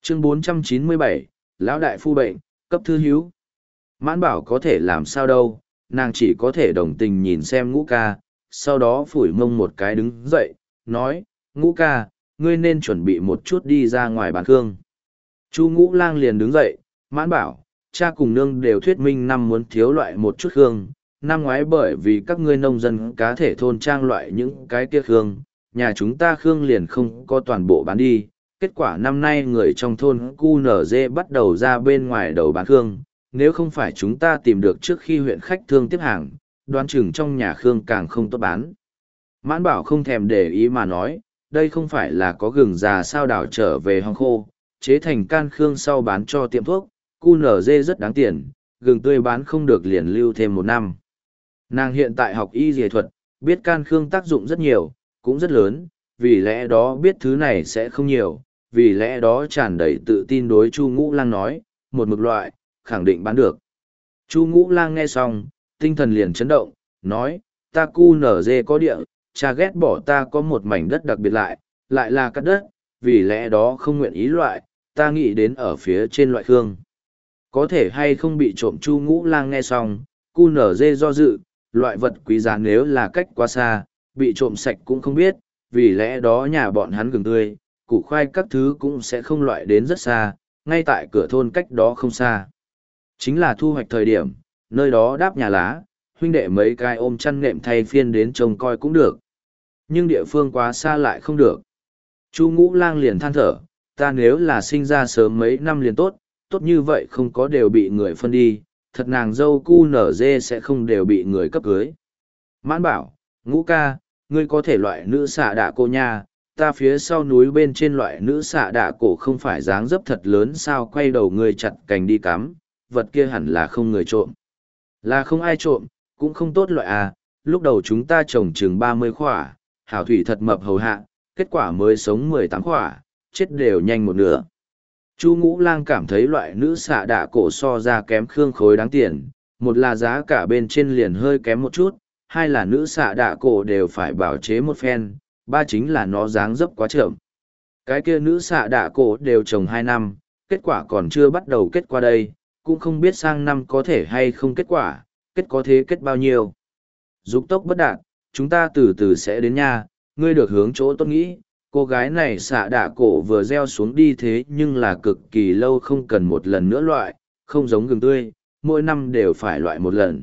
Chương 497, Lão Đại Phu Bệnh, cấp thư hiếu. Mãn bảo có thể làm sao đâu, nàng chỉ có thể đồng tình nhìn xem Ngũ ca, sau đó phủi mông một cái đứng dậy, nói, Ngũ ca, ngươi nên chuẩn bị một chút đi ra ngoài bán khương. Chu Ngũ Lang liền đứng dậy, mãn bảo, cha cùng nương đều thuyết minh năm muốn thiếu loại một chút khương, năm ngoái bởi vì các ngươi nông dân cá thể thôn trang loại những cái kia khương, nhà chúng ta khương liền không có toàn bộ bán đi. Kết quả năm nay người trong thôn QNZ bắt đầu ra bên ngoài đầu bán khương, nếu không phải chúng ta tìm được trước khi huyện khách thương tiếp hàng, đoán chừng trong nhà khương càng không tốt bán. Mãn bảo không thèm để ý mà nói, đây không phải là có gừng già sao đào trở về hong khô, chế thành can khương sau bán cho tiệm thuốc, QNZ rất đáng tiền, gừng tươi bán không được liền lưu thêm 1 năm. Nàng hiện tại học y dề thuật, biết can khương tác dụng rất nhiều, cũng rất lớn, vì lẽ đó biết thứ này sẽ không nhiều, vì lẽ đó tràn đầy tự tin đối Chu Ngũ Lang nói, một mực loại, khẳng định bán được. Chu Ngũ Lang nghe xong, tinh thần liền chấn động, nói, ta QNZ có địa, cha ghét bỏ ta có một mảnh đất đặc biệt lại là cắt đất, vì lẽ đó không nguyện ý loại, ta nghĩ đến ở phía trên loại khương. Có thể hay không bị trộm. Chu Ngũ Lang nghe xong, QNZ do dự, loại vật quý giá nếu là cách quá xa, bị trộm sạch cũng không biết, vì lẽ đó nhà bọn hắn gừng tươi, củ khoai các thứ cũng sẽ không loại đến rất xa, ngay tại cửa thôn cách đó không xa. Chính là thu hoạch thời điểm, nơi đó đáp nhà lá, huynh đệ mấy cái ôm chăn nệm thay phiên đến trông coi cũng được. Nhưng địa phương quá xa lại không được. Chu Ngũ Lang liền than thở, ta nếu là sinh ra sớm mấy năm liền tốt, tốt như vậy không có đều bị người phân đi, thật nàng dâu QNZ sẽ không đều bị người cấp cưới. Mãn bảo, Ngũ ca, ngươi có thể loại nữ xạ đạ cô nha, ta phía sau núi bên trên loại nữ xạ đạ cổ không phải dáng dấp thật lớn sao, quay đầu ngươi chặt cành đi cắm, vật kia hẳn là không người trộm. Là không ai trộm, cũng không tốt loại à, lúc đầu chúng ta trồng chừng 30 khỏa, hảo thủy thật mập hầu hạ, kết quả mới sống 18 khỏa, chết đều nhanh một nửa. Chu Ngũ Lang cảm thấy loại nữ xạ đạ cổ so ra kém khương khối đáng tiền, một là giá cả bên trên liền hơi kém một chút, hai là nữ xạ đạ cổ đều phải bảo chế một phen, ba chính là nó dáng dấp quá chậm. Cái kia nữ xạ đạ cổ đều trồng 2 năm, kết quả còn chưa bắt đầu kết qua đây, cũng không biết sang năm có thể hay không kết quả, kết có thế kết bao nhiêu. Dục tốc bất đạt, chúng ta từ từ sẽ đến nha, ngươi được hướng chỗ tốt nghĩ, cô gái này xạ đạ cổ vừa gieo xuống đi thế nhưng là cực kỳ lâu không cần một lần nữa loại, không giống gừng tươi, mỗi năm đều phải loại một lần.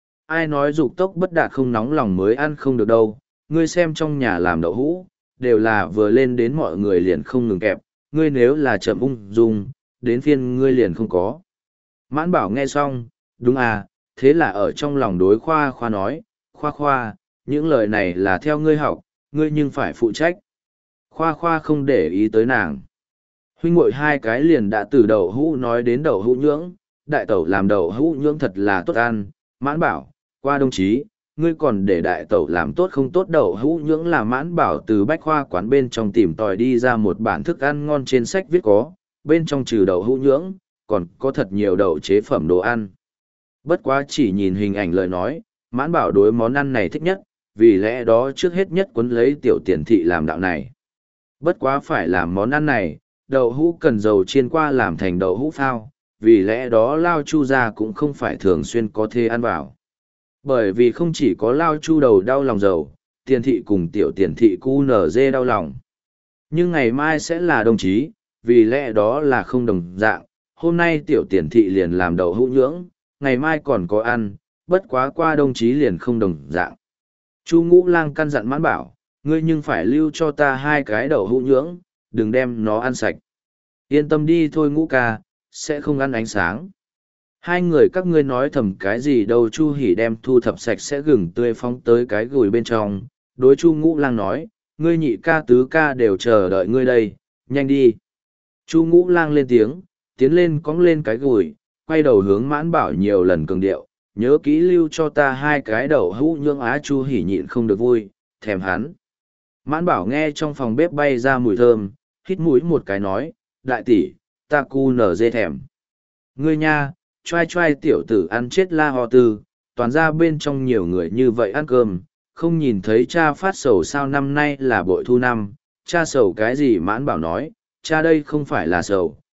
Ai nói dục tốc bất đạt không nóng lòng mới ăn không được đâu, ngươi xem trong nhà làm đậu hũ, đều là vừa lên đến mọi người liền không ngừng kẹp, ngươi nếu là chậm ung dung, đến phiên ngươi liền không có. Mãn bảo nghe xong, đúng à, thế là ở trong lòng đối khoa khoa nói, khoa khoa, những lời này là theo ngươi học, ngươi nhưng phải phụ trách. Khoa khoa không để ý tới nàng. Huynh muội hai cái liền đã từ đậu hũ nói đến đậu hũ nhưỡng, đại tẩu làm đậu hũ nhưỡng thật là tốt ăn, mãn bảo, qua đồng chí, ngươi còn để đại tẩu làm tốt không tốt. Đậu hũ nhưỡng là mãn bảo từ bách khoa quán bên trong tìm tòi đi ra một bản thức ăn ngon trên sách viết có, bên trong trừ đậu hũ nhưỡng, còn có thật nhiều đậu chế phẩm đồ ăn. Bất quá chỉ nhìn hình ảnh lời nói, mãn bảo đối món ăn này thích nhất, vì lẽ đó trước hết nhất quấn lấy tiểu tiền thị làm đạo này. Bất quá phải làm món ăn này, đậu hũ cần dầu chiên qua làm thành đậu hũ phao, vì lẽ đó Lao Chu gia cũng không phải thường xuyên có thể ăn vào. Bởi vì không chỉ có Lao Chu đầu đau lòng dầu, tiền thị cùng tiểu tiền thị QNZ đau lòng. Nhưng ngày mai sẽ là đồng chí, vì lẽ đó là không đồng dạng, hôm nay tiểu tiền thị liền làm đậu hũ nhưỡng, ngày mai còn có ăn, bất quá qua đồng chí liền không đồng dạng. Chu Ngũ Lang căn dặn mãn bảo, ngươi nhưng phải lưu cho ta 2 cái đậu hũ nhưỡng, đừng đem nó ăn sạch. Yên tâm đi thôi Ngũ ca, sẽ không ăn ánh sáng. Hai người các ngươi nói thầm cái gì đâu. Chu Hỉ đem thu thập sạch sẽ gừng tươi phóng tới cái gùi bên trong, đối Chu Ngũ Lang nói, ngươi nhị ca tứ ca đều chờ đợi ngươi đây, nhanh đi. Chu Ngũ Lang lên tiếng, tiến lên cõng lên cái gùi, quay đầu hướng mãn bảo nhiều lần cường điệu, nhớ kỹ lưu cho ta 2 cái đậu hũ nhưỡng á. Chu Hỉ nhịn không được vui, thèm hắn. Mãn bảo nghe trong phòng bếp bay ra mùi thơm, hít mũi một cái nói, đại tỷ, ta cu nở dê thèm. Ngươi nha, choai choai tiểu tử ăn chết la ho tư, toàn ra bên trong nhiều người như vậy ăn cơm, không nhìn thấy cha phát sầu sao. Năm nay là bội thu năm, cha sầu cái gì? Mãn bảo nói, cha đây không phải là sầu,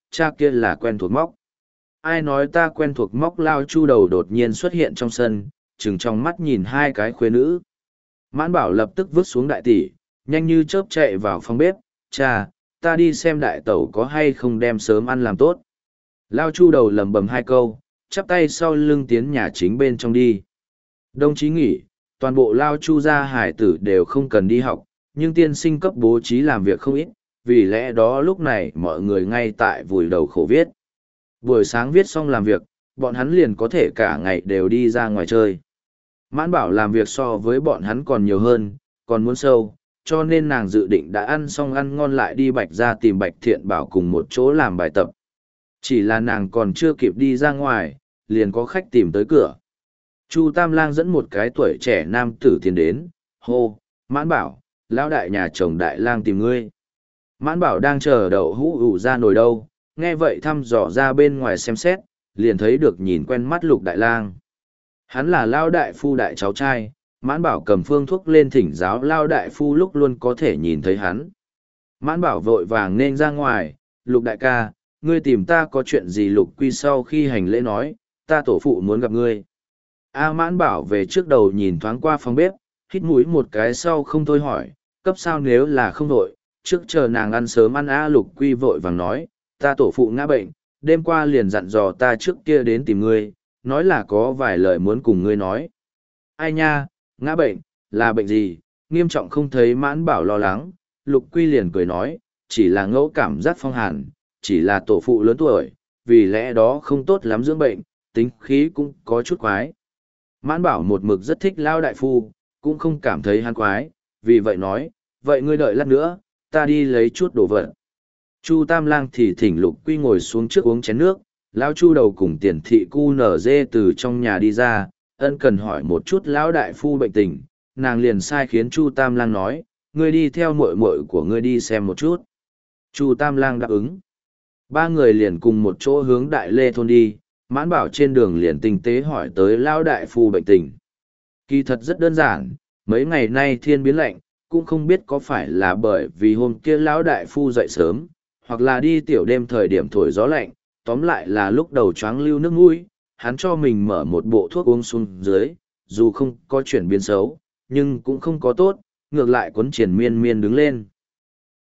cha kia là quen thuộc móc. Ai nói ta quen thuộc móc? Lao Chu đầu đột nhiên xuất hiện trong sân, chừng trong mắt nhìn hai cái khuê nữ. Mãn Bảo lập tức vứt xuống đại tỷ, nhanh như chớp chạy vào phòng bếp. Cha, ta đi xem đại tẩu có hay không đem sớm ăn làm tốt. Lao Chu đầu lầm bầm hai câu, chắp tay sau lưng tiến nhà chính bên trong đi. Đồng chí nghỉ, toàn bộ Lao Chu gia hải tử đều không cần đi học, nhưng tiên sinh cấp bố trí làm việc không ít, vì lẽ đó lúc này mọi người ngay tại vùi đầu khổ viết. Buổi sáng viết xong làm việc, bọn hắn liền có thể cả ngày đều đi ra ngoài chơi. Mãn Bảo làm việc so với bọn hắn còn nhiều hơn, còn muốn sâu, cho nên nàng dự định đã ăn xong ăn ngon lại đi Bạch ra tìm Bạch Thiện Bảo cùng một chỗ làm bài tập. Chỉ là nàng còn chưa kịp đi ra ngoài, liền có khách tìm tới cửa. Chu Tam Lang dẫn một cái tuổi trẻ nam tử tiến đến, hô, Mãn Bảo, lão đại nhà chồng Đại Lang tìm ngươi. Mãn Bảo đang chờ đậu hũ ủ ra nồi đâu, nghe vậy thăm dò ra bên ngoài xem xét, liền thấy được nhìn quen mắt Lục Đại Lang. Hắn là Lao Đại Phu đại cháu trai, Mãn Bảo cầm phương thuốc lên thỉnh giáo Lao Đại Phu lúc luôn có thể nhìn thấy hắn. Mãn Bảo vội vàng nên ra ngoài, Lục Đại ca, ngươi tìm ta có chuyện gì? Lục Quy sau khi hành lễ nói, ta tổ phụ muốn gặp ngươi. Mãn Bảo về trước đầu nhìn thoáng qua phòng bếp, hít mũi một cái sau không thôi hỏi, cấp sao nếu là không đội, trước chờ nàng ăn sớm ăn. Lục Quy vội vàng nói, ta tổ phụ ngã bệnh, đêm qua liền dặn dò ta trước kia đến tìm ngươi, nói là có vài lời muốn cùng ngươi nói. Ai nha, ngã bệnh, là bệnh gì? Nghiêm trọng không thấy Mãn Bảo lo lắng, Lục Quy liền cười nói, chỉ là ngẫu cảm giác phong hàn, chỉ là tổ phụ lớn tuổi, vì lẽ đó không tốt lắm dưỡng bệnh, tính khí cũng có chút quái. Mãn Bảo một mực rất thích Lao Đại Phu, cũng không cảm thấy hắn quái, vì vậy nói, vậy ngươi đợi lát nữa, ta đi lấy chút đồ vật. Chu Tam Lang thì thỉnh Lục Quy ngồi xuống trước uống chén nước, Lão Chu đầu cùng Tiền thị cu nở dê từ trong nhà đi ra, ân cần hỏi một chút Lão Đại Phu bệnh tình, nàng liền sai khiến Chu Tam Lang nói, ngươi đi theo muội muội của ngươi đi xem một chút. Chu Tam Lang đáp ứng. Ba người liền cùng một chỗ hướng Đại Lê thôn đi, Mãn Bảo trên đường liền tinh tế hỏi tới Lão Đại Phu bệnh tình. Kỳ thật rất đơn giản, mấy ngày nay thiên biến lạnh, cũng không biết có phải là bởi vì hôm kia Lão Đại Phu dậy sớm, hoặc là đi tiểu đêm thời điểm thổi gió lạnh, tóm lại là lúc đầu choáng lưu nước mũi, hắn cho mình mở một bộ thuốc uống xuống dưới, dù không có chuyển biến xấu, nhưng cũng không có tốt, ngược lại quấn triền miên miên đứng lên.